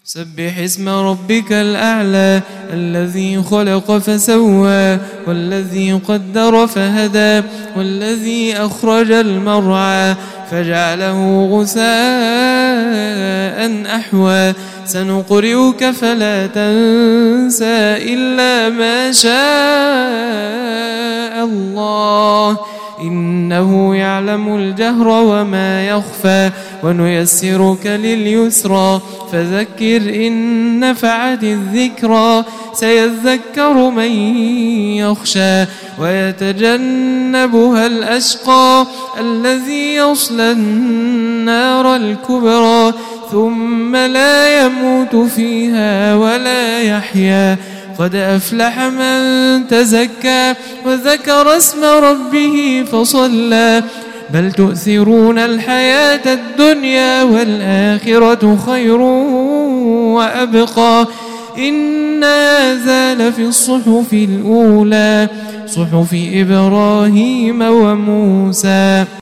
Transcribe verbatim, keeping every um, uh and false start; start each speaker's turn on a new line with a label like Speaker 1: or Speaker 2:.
Speaker 1: سبح اسم ربك الأعلى الذي خلق فسوى والذي قدر فهدى والذي أخرج المرعى فجعله غثاء أحوى سنقرئك فلا تنسى إلا ما شاء الله إنه يعلم الجهر وما يخفى ونيسرك لليسرى فذكر إن نفعت الذكرى سيذكر من يخشى ويتجنبها الأشقى الذي يصلى النار الكبرى ثم لا يموت فيها ولا يحيا قد أفلح من تزكى وذكر اسم ربه فصلى بل تؤثرون الحياة الدنيا والآخرة خير وأبقى إن هذا لفي الصحف الأولى صحف إبراهيم وموسى.